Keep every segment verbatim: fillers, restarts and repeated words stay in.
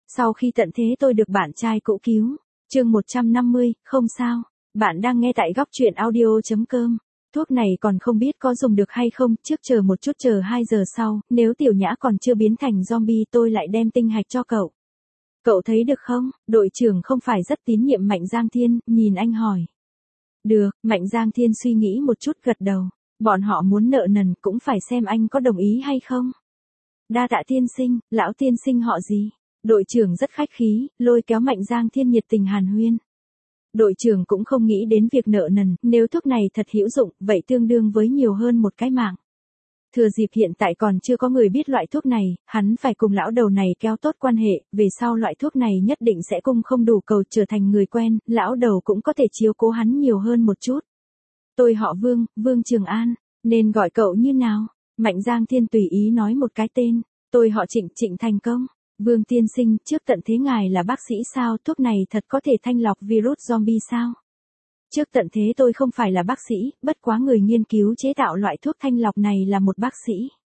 Sau khi tận thế tôi được bạn trai cũ cứu. Chương một trăm năm mươi, không sao. Bạn đang nghe tại góc truyện audio chấm com. Thuốc này còn không biết có dùng được hay không, trước chờ một chút chờ hai giờ sau, nếu Tiểu Nhã còn chưa biến thành zombie tôi lại đem tinh hạch cho cậu. Cậu thấy được không? Đội trưởng không phải rất tín nhiệm Mạnh Giang Thiên, nhìn anh hỏi. Được, Mạnh Giang Thiên suy nghĩ một chút gật đầu. Bọn họ muốn nợ nần cũng phải xem anh có đồng ý hay không. Đa tạ tiên sinh, lão tiên sinh họ gì? Đội trưởng rất khách khí, lôi kéo Mạnh Giang Thiên nhiệt tình hàn huyên. Đội trưởng cũng không nghĩ đến việc nợ nần, nếu thuốc này thật hữu dụng, vậy tương đương với nhiều hơn một cái mạng. Thừa dịp hiện tại còn chưa có người biết loại thuốc này, hắn phải cùng lão đầu này kéo tốt quan hệ, về sau loại thuốc này nhất định sẽ cung không đủ cầu trở thành người quen, lão đầu cũng có thể chiếu cố hắn nhiều hơn một chút. Tôi họ Vương, Vương Trường An, nên gọi cậu như nào? Mạnh Giang Thiên tùy ý nói một cái tên, tôi họ Trịnh, Trịnh Thành Công. Vương tiên sinh, trước tận thế ngài là bác sĩ sao, thuốc này thật có thể thanh lọc virus zombie sao? Trước tận thế tôi không phải là bác sĩ, bất quá người nghiên cứu chế tạo loại thuốc thanh lọc này là một bác sĩ.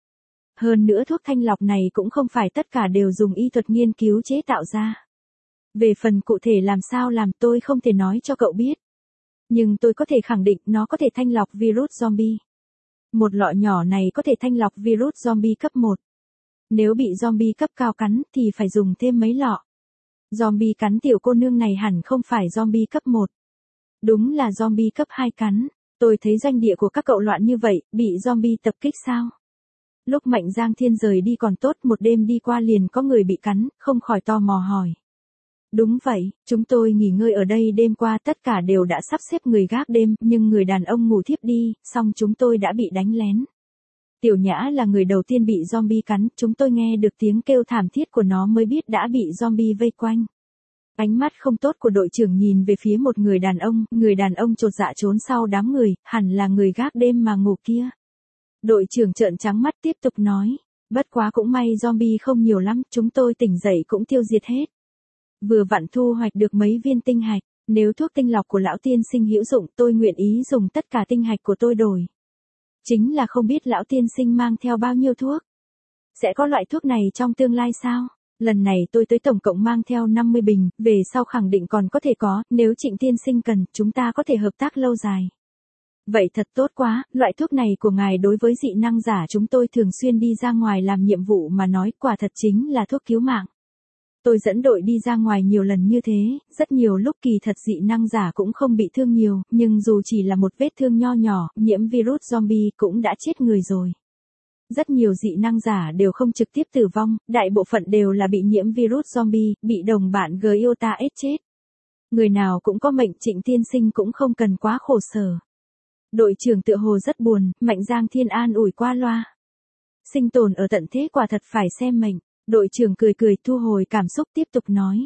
Hơn nữa thuốc thanh lọc này cũng không phải tất cả đều dùng y thuật nghiên cứu chế tạo ra. Về phần cụ thể làm sao làm tôi không thể nói cho cậu biết. Nhưng tôi có thể khẳng định nó có thể thanh lọc virus zombie. Một lọ nhỏ này có thể thanh lọc virus zombie cấp một. Nếu bị zombie cấp cao cắn thì phải dùng thêm mấy lọ. Zombie cắn tiểu cô nương này hẳn không phải zombie cấp một. Đúng là zombie cấp hai cắn. Tôi thấy doanh địa của các cậu loạn như vậy, bị zombie tập kích sao? Lúc Mạnh Giang Thiên rời đi còn tốt, một đêm đi qua liền có người bị cắn, không khỏi tò mò hỏi. Đúng vậy, chúng tôi nghỉ ngơi ở đây đêm qua tất cả đều đã sắp xếp người gác đêm, nhưng người đàn ông ngủ thiếp đi, xong chúng tôi đã bị đánh lén. Tiểu Nhã là người đầu tiên bị zombie cắn, chúng tôi nghe được tiếng kêu thảm thiết của nó mới biết đã bị zombie vây quanh. Ánh mắt không tốt của đội trưởng nhìn về phía một người đàn ông, người đàn ông chột dạ trốn sau đám người, hẳn là người gác đêm mà ngủ kia. Đội trưởng trợn trắng mắt tiếp tục nói, bất quá cũng may zombie không nhiều lắm, chúng tôi tỉnh dậy cũng tiêu diệt hết. Vừa vặn thu hoạch được mấy viên tinh hạch, nếu thuốc tinh lọc của lão tiên sinh hữu dụng tôi nguyện ý dùng tất cả tinh hạch của tôi đổi. Chính là không biết lão tiên sinh mang theo bao nhiêu thuốc. Sẽ có loại thuốc này trong tương lai sao? Lần này tôi tới tổng cộng mang theo năm mươi bình, về sau khẳng định còn có thể có, nếu Trịnh tiên sinh cần, chúng ta có thể hợp tác lâu dài. Vậy thật tốt quá, loại thuốc này của ngài đối với dị năng giả chúng tôi thường xuyên đi ra ngoài làm nhiệm vụ mà nói quả thật chính là thuốc cứu mạng. Tôi dẫn đội đi ra ngoài nhiều lần như thế, rất nhiều lúc kỳ thật dị năng giả cũng không bị thương nhiều, nhưng dù chỉ là một vết thương nho nhỏ, nhiễm virus zombie cũng đã chết người rồi. Rất nhiều dị năng giả đều không trực tiếp tử vong, đại bộ phận đều là bị nhiễm virus zombie, bị đồng bạn Giota ết chết. Người nào cũng có mệnh, Trịnh tiên sinh cũng không cần quá khổ sở. Đội trưởng tựa hồ rất buồn, Mạnh Giang Thiên an ủi qua loa. Sinh tồn ở tận thế quả thật phải xem mệnh. Đội trưởng cười cười thu hồi cảm xúc tiếp tục nói.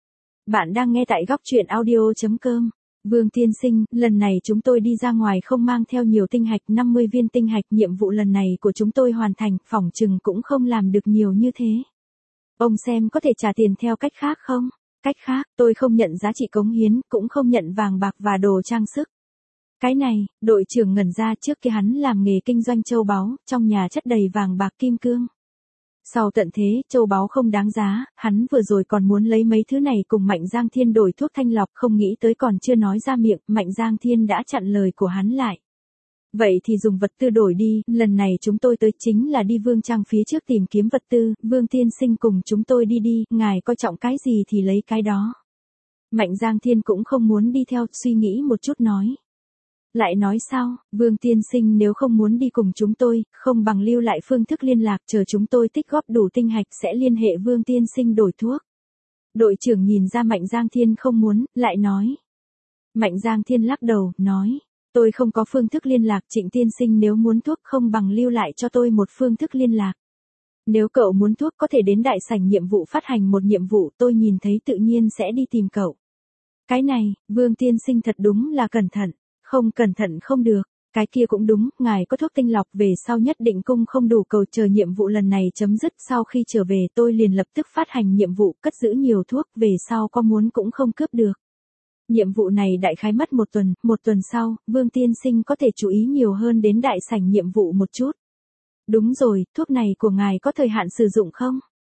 Bạn đang nghe tại góc truyện audio chấm com. Vương tiên sinh, lần này chúng tôi đi ra ngoài không mang theo nhiều tinh hạch, năm mươi viên tinh hạch, nhiệm vụ lần này của chúng tôi hoàn thành, phỏng chừng cũng không làm được nhiều như thế. Ông xem có thể trả tiền theo cách khác không? Cách khác, tôi không nhận giá trị cống hiến, cũng không nhận vàng bạc và đồ trang sức. Cái này, đội trưởng ngẩn ra, trước kia hắn làm nghề kinh doanh châu báu, trong nhà chất đầy vàng bạc kim cương. Sau tận thế, châu báu không đáng giá, hắn vừa rồi còn muốn lấy mấy thứ này cùng Mạnh Giang Thiên đổi thuốc thanh lọc, không nghĩ tới còn chưa nói ra miệng, Mạnh Giang Thiên đã chặn lời của hắn lại. Vậy thì dùng vật tư đổi đi, lần này chúng tôi tới chính là đi Vương Trang phía trước tìm kiếm vật tư, Vương tiên sinh cùng chúng tôi đi đi, ngài coi trọng cái gì thì lấy cái đó. Mạnh Giang Thiên cũng không muốn đi theo, suy nghĩ một chút nói. Lại nói sao, Vương tiên sinh nếu không muốn đi cùng chúng tôi, không bằng lưu lại phương thức liên lạc, chờ chúng tôi tích góp đủ tinh hạch sẽ liên hệ Vương tiên sinh đổi thuốc. Đội trưởng nhìn ra Mạnh Giang Thiên không muốn, lại nói. Mạnh Giang Thiên lắc đầu, nói, tôi không có phương thức liên lạc, Trịnh tiên sinh nếu muốn thuốc không bằng lưu lại cho tôi một phương thức liên lạc. Nếu cậu muốn thuốc có thể đến đại sảnh nhiệm vụ phát hành một nhiệm vụ, tôi nhìn thấy tự nhiên sẽ đi tìm cậu. Cái này, Vương tiên sinh thật đúng là cẩn thận. Không cẩn thận không được, cái kia cũng đúng, ngài có thuốc tinh lọc về sau nhất định cung không đủ cầu, chờ nhiệm vụ lần này chấm dứt, sau khi trở về tôi liền lập tức phát hành nhiệm vụ, cất giữ nhiều thuốc, về sau có muốn cũng không cướp được. Nhiệm vụ này đại khái mất một tuần, một tuần sau, Vương tiên sinh có thể chú ý nhiều hơn đến đại sảnh nhiệm vụ một chút. Đúng rồi, thuốc này của ngài có thời hạn sử dụng không?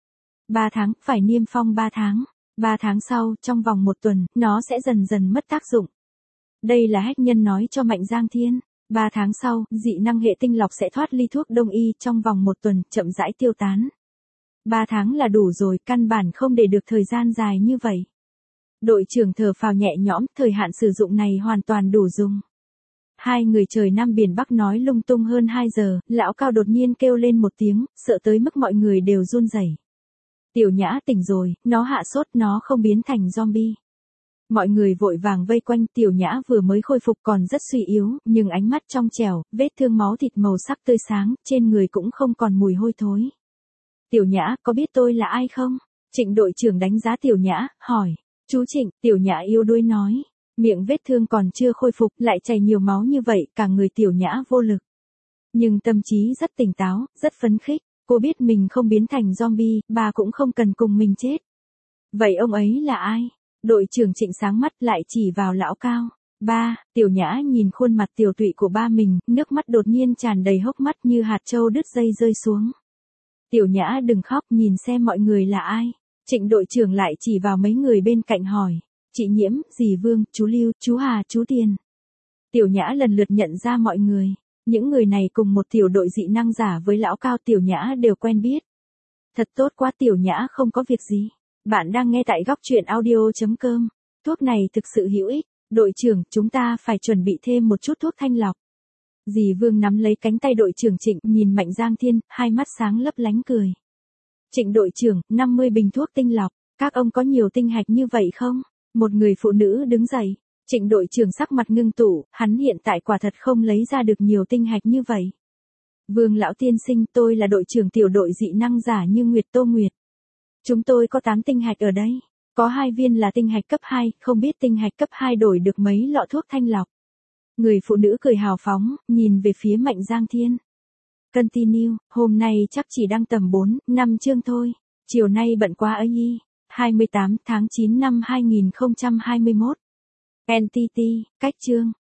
ba tháng, phải niêm phong ba tháng. ba tháng sau, trong vòng một tuần, nó sẽ dần dần mất tác dụng. Đây là Hách Nhân nói cho Mạnh Giang Thiên. ba tháng sau, dị năng hệ tinh lọc sẽ thoát ly thuốc đông y trong vòng một tuần, chậm rãi tiêu tán. ba tháng là đủ rồi, căn bản không để được thời gian dài như vậy. Đội trưởng thở phào nhẹ nhõm, thời hạn sử dụng này hoàn toàn đủ dùng. Hai người trời Nam Biển Bắc nói lung tung hơn hai giờ, lão Cao đột nhiên kêu lên một tiếng, sợ tới mức mọi người đều run rẩy. Tiểu Nhã tỉnh rồi, nó hạ sốt, nó không biến thành zombie. Mọi người vội vàng vây quanh, Tiểu Nhã vừa mới khôi phục còn rất suy yếu, nhưng ánh mắt trong trẻo, vết thương máu thịt màu sắc tươi sáng, trên người cũng không còn mùi hôi thối. Tiểu Nhã, có biết tôi là ai không? Trịnh đội trưởng đánh giá Tiểu Nhã, hỏi. Chú Trịnh, Tiểu Nhã yếu đuối nói. Miệng vết thương còn chưa khôi phục, lại chảy nhiều máu như vậy, cả người Tiểu Nhã vô lực. Nhưng tâm trí rất tỉnh táo, rất phấn khích. Cô biết mình không biến thành zombie, bà cũng không cần cùng mình chết. Vậy ông ấy là ai? Đội trưởng Trịnh sáng mắt lại chỉ vào lão Cao. Ba, Tiểu Nhã nhìn khuôn mặt tiểu tụy của ba mình, nước mắt đột nhiên tràn đầy hốc mắt như hạt châu đứt dây rơi xuống. Tiểu Nhã đừng khóc, nhìn xem mọi người là ai. Trịnh đội trưởng lại chỉ vào mấy người bên cạnh hỏi. Chị Nhiễm, dì Vương, chú Lưu, chú Hà, chú Tiền. Tiểu Nhã lần lượt nhận ra mọi người. Những người này cùng một tiểu đội dị năng giả với lão Cao, Tiểu Nhã đều quen biết. Thật tốt quá, Tiểu Nhã không có việc gì. Bạn đang nghe tại góc truyện audio chấm com. Thuốc này thực sự hữu ích. Đội trưởng, chúng ta phải chuẩn bị thêm một chút thuốc thanh lọc. Dì Vương nắm lấy cánh tay đội trưởng Trịnh, nhìn Mạnh Giang Thiên, hai mắt sáng lấp lánh cười. Trịnh đội trưởng, năm mươi bình thuốc tinh lọc. Các ông có nhiều tinh hạch như vậy không? Một người phụ nữ đứng dậy. Trịnh đội trưởng sắc mặt ngưng tụ, hắn hiện tại quả thật không lấy ra được nhiều tinh hạch như vậy. Vương lão tiên sinh, tôi là đội trưởng tiểu đội dị năng giả Như Nguyệt Tô Nguyệt. Chúng tôi có tám tinh hạch ở đây. Có hai viên là tinh hạch cấp hai, không biết tinh hạch cấp hai đổi được mấy lọ thuốc thanh lọc. Người phụ nữ cười hào phóng, nhìn về phía Mạnh Giang Thiên. Continue, hôm nay chắc chỉ đăng tầm bốn, năm chương thôi. Chiều nay bận quá ấy nhi. hai mươi tám tháng chín năm hai nghìn không trăm hai mươi mốt. en tê tê, cách chương.